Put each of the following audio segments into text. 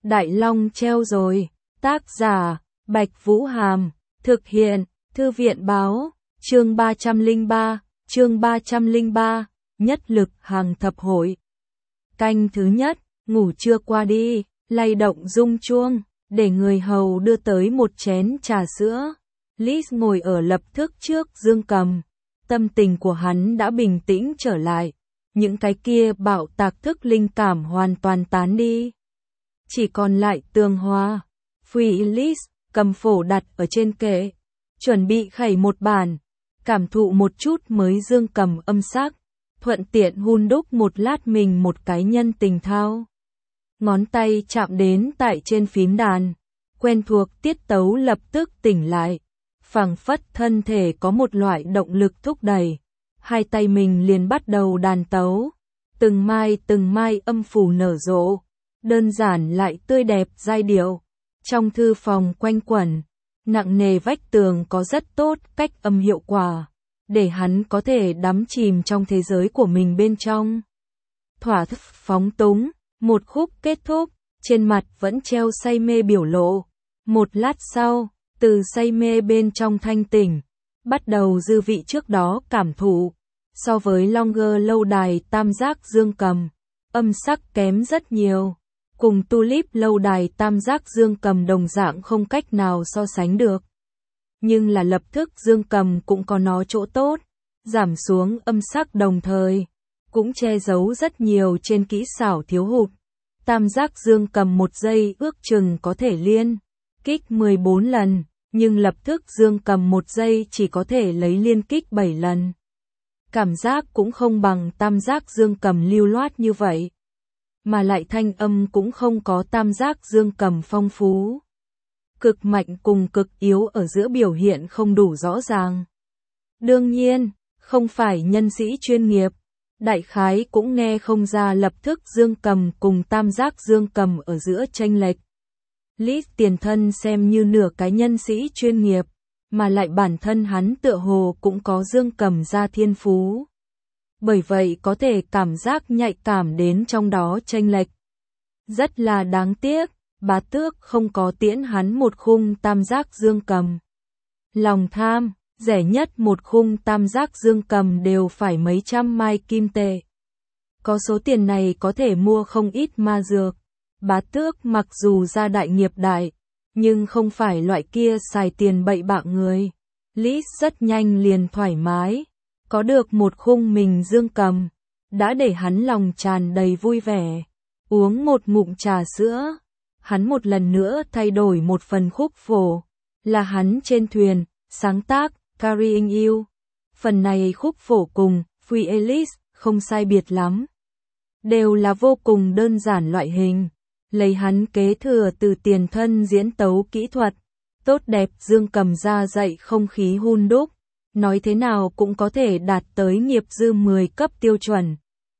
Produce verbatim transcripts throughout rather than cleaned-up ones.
Đại Long treo rồi. Tác giả, Bạch Vũ Hàm. Thực hiện, Thư viện báo. Chương ba trăm lẻ ba, chương ba trăm lẻ ba, nhất lực hàng thập hội. Canh thứ nhất, ngủ trưa qua đi, lay động rung chuông, để người hầu đưa tới một chén trà sữa. Liz ngồi ở lập thức trước dương cầm. Tâm tình của hắn đã bình tĩnh trở lại. Những cái kia bạo tạc thức linh cảm hoàn toàn tán đi. Chỉ còn lại tường hòa. Free Liz cầm phổ đặt ở trên kệ, chuẩn bị khẩy một bản, cảm thụ một chút mới dương cầm âm sắc, thuận tiện hun đúc một lát mình một cái nhân tình thao. Ngón tay chạm đến tại trên phím đàn, quen thuộc tiết tấu lập tức tỉnh lại, phảng phất thân thể có một loại động lực thúc đẩy, hai tay mình liền bắt đầu đàn tấu, từng mai từng mai âm phủ nở rộ, đơn giản lại tươi đẹp giai điệu. Trong thư phòng quanh quẩn, nặng nề vách tường có rất tốt cách âm hiệu quả, để hắn có thể đắm chìm trong thế giới của mình bên trong. Thỏa thức phóng túng, một khúc kết thúc, trên mặt vẫn treo say mê biểu lộ. Một lát sau, từ say mê bên trong thanh tỉnh, bắt đầu dư vị trước đó cảm thụ. So với Longer lâu đài tam giác dương cầm, âm sắc kém rất nhiều. Cùng Tulip lâu đài tam giác dương cầm đồng dạng không cách nào so sánh được. Nhưng là lập thức dương cầm cũng có nó chỗ tốt, giảm xuống âm sắc đồng thời, cũng che giấu rất nhiều trên kỹ xảo thiếu hụt. Tam giác dương cầm một giây ước chừng có thể liên kích mười bốn lần, nhưng lập thức dương cầm một giây chỉ có thể lấy liên kích bảy lần. Cảm giác cũng không bằng tam giác dương cầm lưu loát như vậy. Mà lại thanh âm cũng không có tam giác dương cầm phong phú. Cực mạnh cùng cực yếu ở giữa biểu hiện không đủ rõ ràng. Đương nhiên, không phải nhân sĩ chuyên nghiệp, đại khái cũng nghe không ra lập thức dương cầm cùng tam giác dương cầm ở giữa chênh lệch. Liz tiền thân xem như nửa cái nhân sĩ chuyên nghiệp, mà lại bản thân hắn tựa hồ cũng có dương cầm ra thiên phú. Bởi vậy có thể cảm giác nhạy cảm đến trong đó chênh lệch. Rất là đáng tiếc, Bá Tước không có tiễn hắn một khung tam giác dương cầm. Lòng tham, rẻ nhất một khung tam giác dương cầm đều phải mấy trăm mai kim tệ. Có số tiền này có thể mua không ít ma dược. Bá Tước mặc dù gia đại nghiệp đại, nhưng không phải loại kia xài tiền bậy bạ người. Liz rất nhanh liền thoải mái. Có được một khung mình dương cầm, đã để hắn lòng tràn đầy vui vẻ. Uống một ngụm trà sữa, hắn một lần nữa thay đổi một phần khúc phổ, là hắn trên thuyền, sáng tác, Carrying You. Phần này khúc phổ cùng, Free Alice, không sai biệt lắm. Đều là vô cùng đơn giản loại hình, lấy hắn kế thừa từ tiền thân diễn tấu kỹ thuật, tốt đẹp dương cầm ra dạy không khí hun đúc. Nói thế nào cũng có thể đạt tới nghiệp dư mười cấp tiêu chuẩn.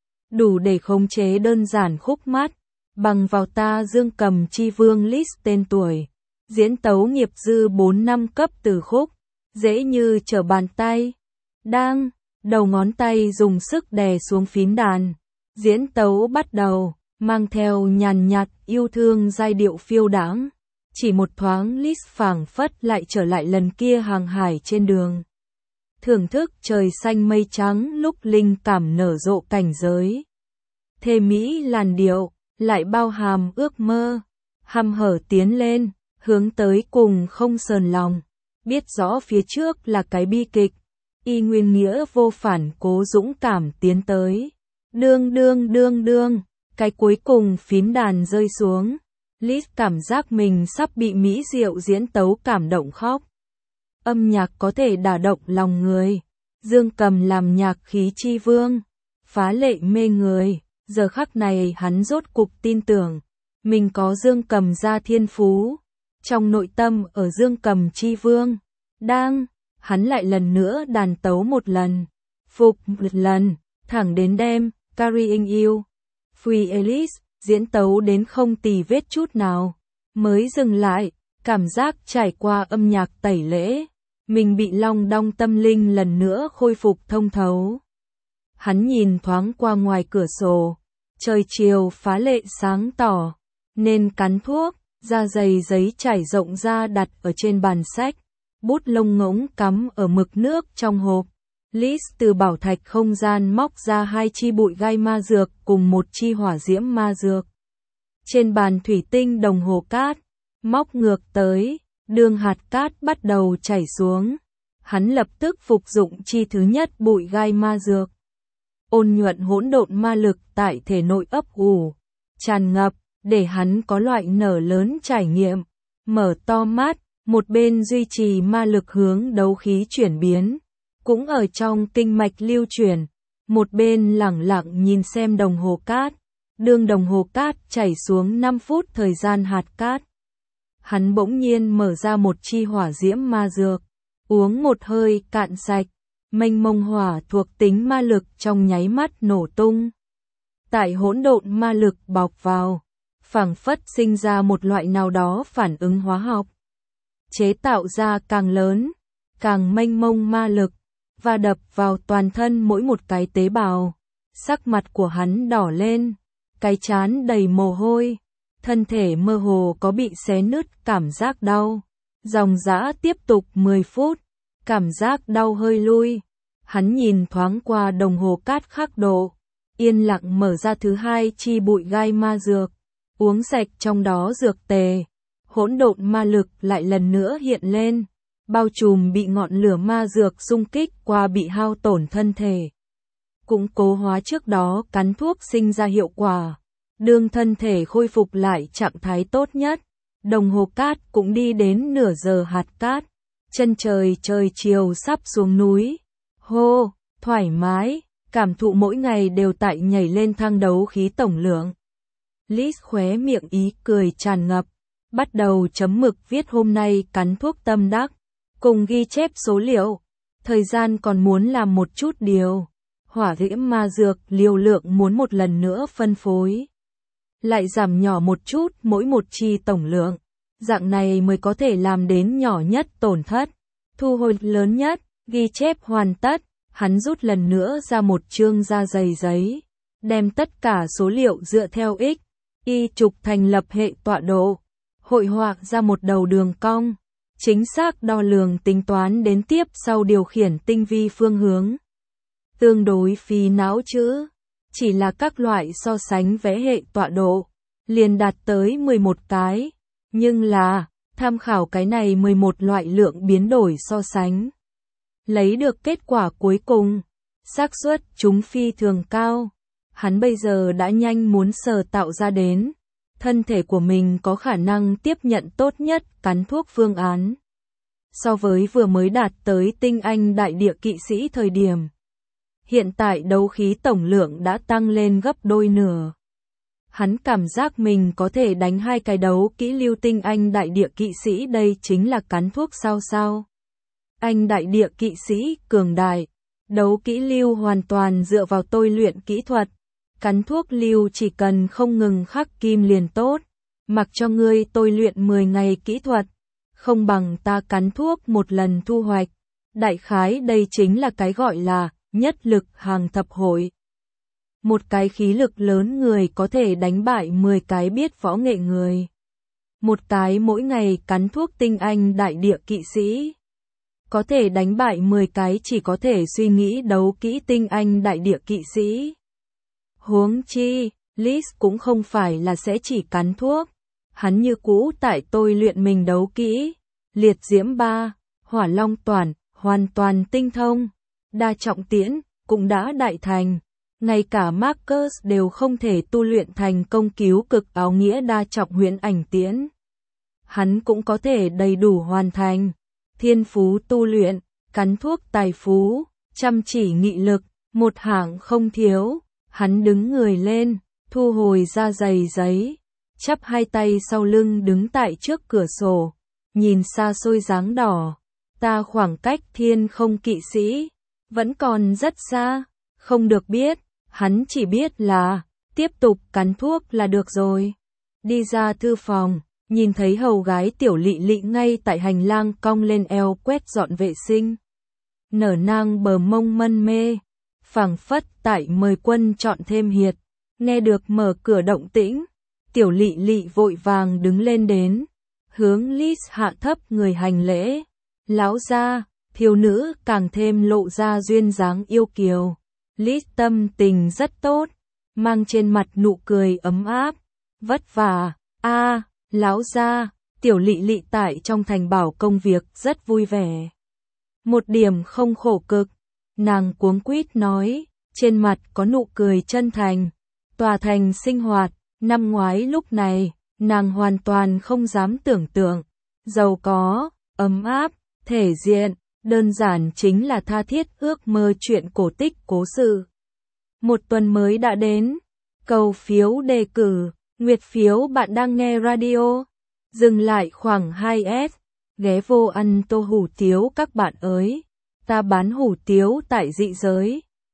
Đủ để khống chế đơn giản khúc mát, bằng vào ta dương cầm chi vương Liz tên tuổi. Diễn tấu nghiệp dư bốn năm cấp từ khúc, dễ như trở bàn tay. Đang, đầu ngón tay dùng sức đè xuống phím đàn. Diễn tấu bắt đầu, mang theo nhàn nhạt yêu thương giai điệu phiêu đãng. Chỉ một thoáng Liz phảng phất lại trở lại lần kia hàng hải trên đường. Thưởng thức trời xanh mây trắng lúc linh cảm nở rộ cảnh giới. Thề mỹ làn điệu, lại bao hàm ước mơ, hăm hở tiến lên, hướng tới cùng không sờn lòng. Biết rõ phía trước là cái bi kịch, y nguyên nghĩa vô phản cố dũng cảm tiến tới. Đương đương đương đương, cái cuối cùng phím đàn rơi xuống. Liz cảm giác mình sắp bị mỹ diệu diễn tấu cảm động khóc. Âm nhạc có thể đả động lòng người. Dương cầm làm nhạc khí chi vương, phá lệ mê người. Giờ khắc này hắn rốt cục tin tưởng, mình có dương cầm ra thiên phú. Trong nội tâm ở dương cầm chi vương, đang, hắn lại lần nữa đàn tấu một lần, phục một lần, thẳng đến đêm, Carrying You, Free Alice, diễn tấu đến không tì vết chút nào, mới dừng lại, cảm giác trải qua âm nhạc tẩy lễ. Mình bị long đong tâm linh lần nữa khôi phục thông thấu. Hắn nhìn thoáng qua ngoài cửa sổ, trời chiều phá lệ sáng tỏ, nên cắn thuốc, da dày giấy trải rộng ra đặt ở trên bàn sách, bút lông ngỗng cắm ở mực nước trong hộp. Liz từ bảo thạch không gian móc ra hai chi bụi gai ma dược cùng một chi hỏa diễm ma dược. Trên bàn thủy tinh đồng hồ cát, móc ngược tới, đường hạt cát bắt đầu chảy xuống. Hắn lập tức phục dụng chi thứ nhất bụi gai ma dược. Ôn nhuận hỗn độn ma lực tại thể nội ấp ủ, tràn ngập, để hắn có loại nở lớn trải nghiệm. Mở to mắt, một bên duy trì ma lực hướng đấu khí chuyển biến, cũng ở trong kinh mạch lưu chuyển, một bên lẳng lặng nhìn xem đồng hồ cát. Đường đồng hồ cát chảy xuống năm phút thời gian hạt cát. Hắn bỗng nhiên mở ra một chi hỏa diễm ma dược, uống một hơi cạn sạch, mênh mông hỏa thuộc tính ma lực trong nháy mắt nổ tung. Tại hỗn độn ma lực bọc vào, phảng phất sinh ra một loại nào đó phản ứng hóa học, chế tạo ra càng lớn, càng mênh mông ma lực, và đập vào toàn thân mỗi một cái tế bào. Sắc mặt của hắn đỏ lên, cái trán đầy mồ hôi, thân thể mơ hồ có bị xé nứt cảm giác đau. Dòng dã tiếp tục mười phút, cảm giác đau hơi lui. Hắn nhìn thoáng qua đồng hồ cát khắc độ, yên lặng mở ra thứ hai chi bụi gai ma dược, uống sạch trong đó dược tề. Hỗn độn ma lực lại lần nữa hiện lên, bao trùm bị ngọn lửa ma dược xung kích qua bị hao tổn thân thể. Cũng cố hóa trước đó cắn thuốc sinh ra hiệu quả. Đương thân thể khôi phục lại trạng thái tốt nhất, đồng hồ cát cũng đi đến nửa giờ hạt cát. Chân trời trời chiều sắp xuống núi. Hô, thoải mái, cảm thụ mỗi ngày đều tại nhảy lên thang đấu khí tổng lượng. Liz khóe miệng ý cười tràn ngập, bắt đầu chấm mực viết hôm nay cắn thuốc tâm đắc, cùng ghi chép số liệu. Thời gian còn muốn làm một chút điều. Hỏa diễm ma dược liều lượng muốn một lần nữa phân phối, lại giảm nhỏ một chút mỗi một chi tổng lượng. Dạng này mới có thể làm đến nhỏ nhất tổn thất, thu hồi lớn nhất. Ghi chép hoàn tất, hắn rút lần nữa ra một chương da dày giấy, đem tất cả số liệu dựa theo x, y trục thành lập hệ tọa độ, hội họa ra một đầu đường cong, chính xác đo lường tính toán đến tiếp sau điều khiển tinh vi phương hướng. Tương đối phí não chứ, chỉ là các loại so sánh vẽ hệ tọa độ, liền đạt tới mười một cái, nhưng là, tham khảo cái này mười một loại lượng biến đổi so sánh. Lấy được kết quả cuối cùng, xác suất chúng phi thường cao. Hắn bây giờ đã nhanh muốn sờ tạo ra đến, thân thể của mình có khả năng tiếp nhận tốt nhất cắn thuốc phương án. So với vừa mới đạt tới tinh anh đại địa kỵ sĩ thời điểm, hiện tại đấu khí tổng lượng đã tăng lên gấp đôi nửa. Hắn cảm giác mình có thể đánh hai cái đấu kỹ lưu tinh anh đại địa kỵ sĩ, đây chính là cắn thuốc sao sao. Anh đại địa kỵ sĩ cường đại, đấu kỹ lưu hoàn toàn dựa vào tôi luyện kỹ thuật, cắn thuốc lưu chỉ cần không ngừng khắc kim liền tốt, mặc cho ngươi tôi luyện mười ngày kỹ thuật, không bằng ta cắn thuốc một lần thu hoạch. Đại khái đây chính là cái gọi là nhất lực hàng thập hội. Một cái khí lực lớn người có thể đánh bại mười cái biết võ nghệ người. Một cái mỗi ngày cắn thuốc tinh anh đại địa kỵ sĩ có thể đánh bại mười cái chỉ có thể suy nghĩ đấu kỹ tinh anh đại địa kỵ sĩ. Huống chi, Liz cũng không phải là sẽ chỉ cắn thuốc. Hắn như cũ tại tôi luyện mình đấu kỹ. Liệt diễm ba, hỏa long toàn, hoàn toàn tinh thông. Đa trọng tiễn, cũng đã đại thành. Ngay cả Marcus đều không thể tu luyện thành công cứu cực áo nghĩa đa trọng huyễn ảnh tiễn. Hắn cũng có thể đầy đủ hoàn thành. Thiên phú tu luyện, cắn thuốc tài phú, chăm chỉ nghị lực, một hạng không thiếu. Hắn đứng người lên, thu hồi ra giày giấy, chắp hai tay sau lưng đứng tại trước cửa sổ, nhìn xa xôi dáng đỏ. Ta khoảng cách thiên không kỵ sĩ vẫn còn rất xa, không được biết, hắn chỉ biết là tiếp tục cắn thuốc là được rồi. Đi ra thư phòng, nhìn thấy hầu gái tiểu Lị Lị ngay tại hành lang cong lên eo quét dọn vệ sinh. Nở nang bờ mông mân mê, phảng phất tại mời quân chọn thêm hiệt. Nghe được mở cửa động tĩnh, Tiểu Lị Lị vội vàng đứng lên đến, hướng Liz hạ thấp người hành lễ. Lão gia, thiếu nữ càng thêm lộ ra duyên dáng yêu kiều. Liz tâm tình rất tốt, mang trên mặt nụ cười ấm áp. Vất vả, a, lão gia. Tiểu Lị Lị tại trong thành bảo công việc rất vui vẻ. Một điểm không khổ cực, nàng cuống quýt nói, trên mặt có nụ cười chân thành. Tòa thành sinh hoạt, năm ngoái lúc này, nàng hoàn toàn không dám tưởng tượng. Giàu có, ấm áp, thể diện, đơn giản chính là tha thiết ước mơ chuyện cổ tích cố sự. Một tuần mới đã đến, cầu phiếu đề cử, nguyệt phiếu bạn đang nghe radio. Dừng lại khoảng hai S, ghé vô ăn tô hủ tiếu các bạn ơi. Ta bán hủ tiếu tại dị giới.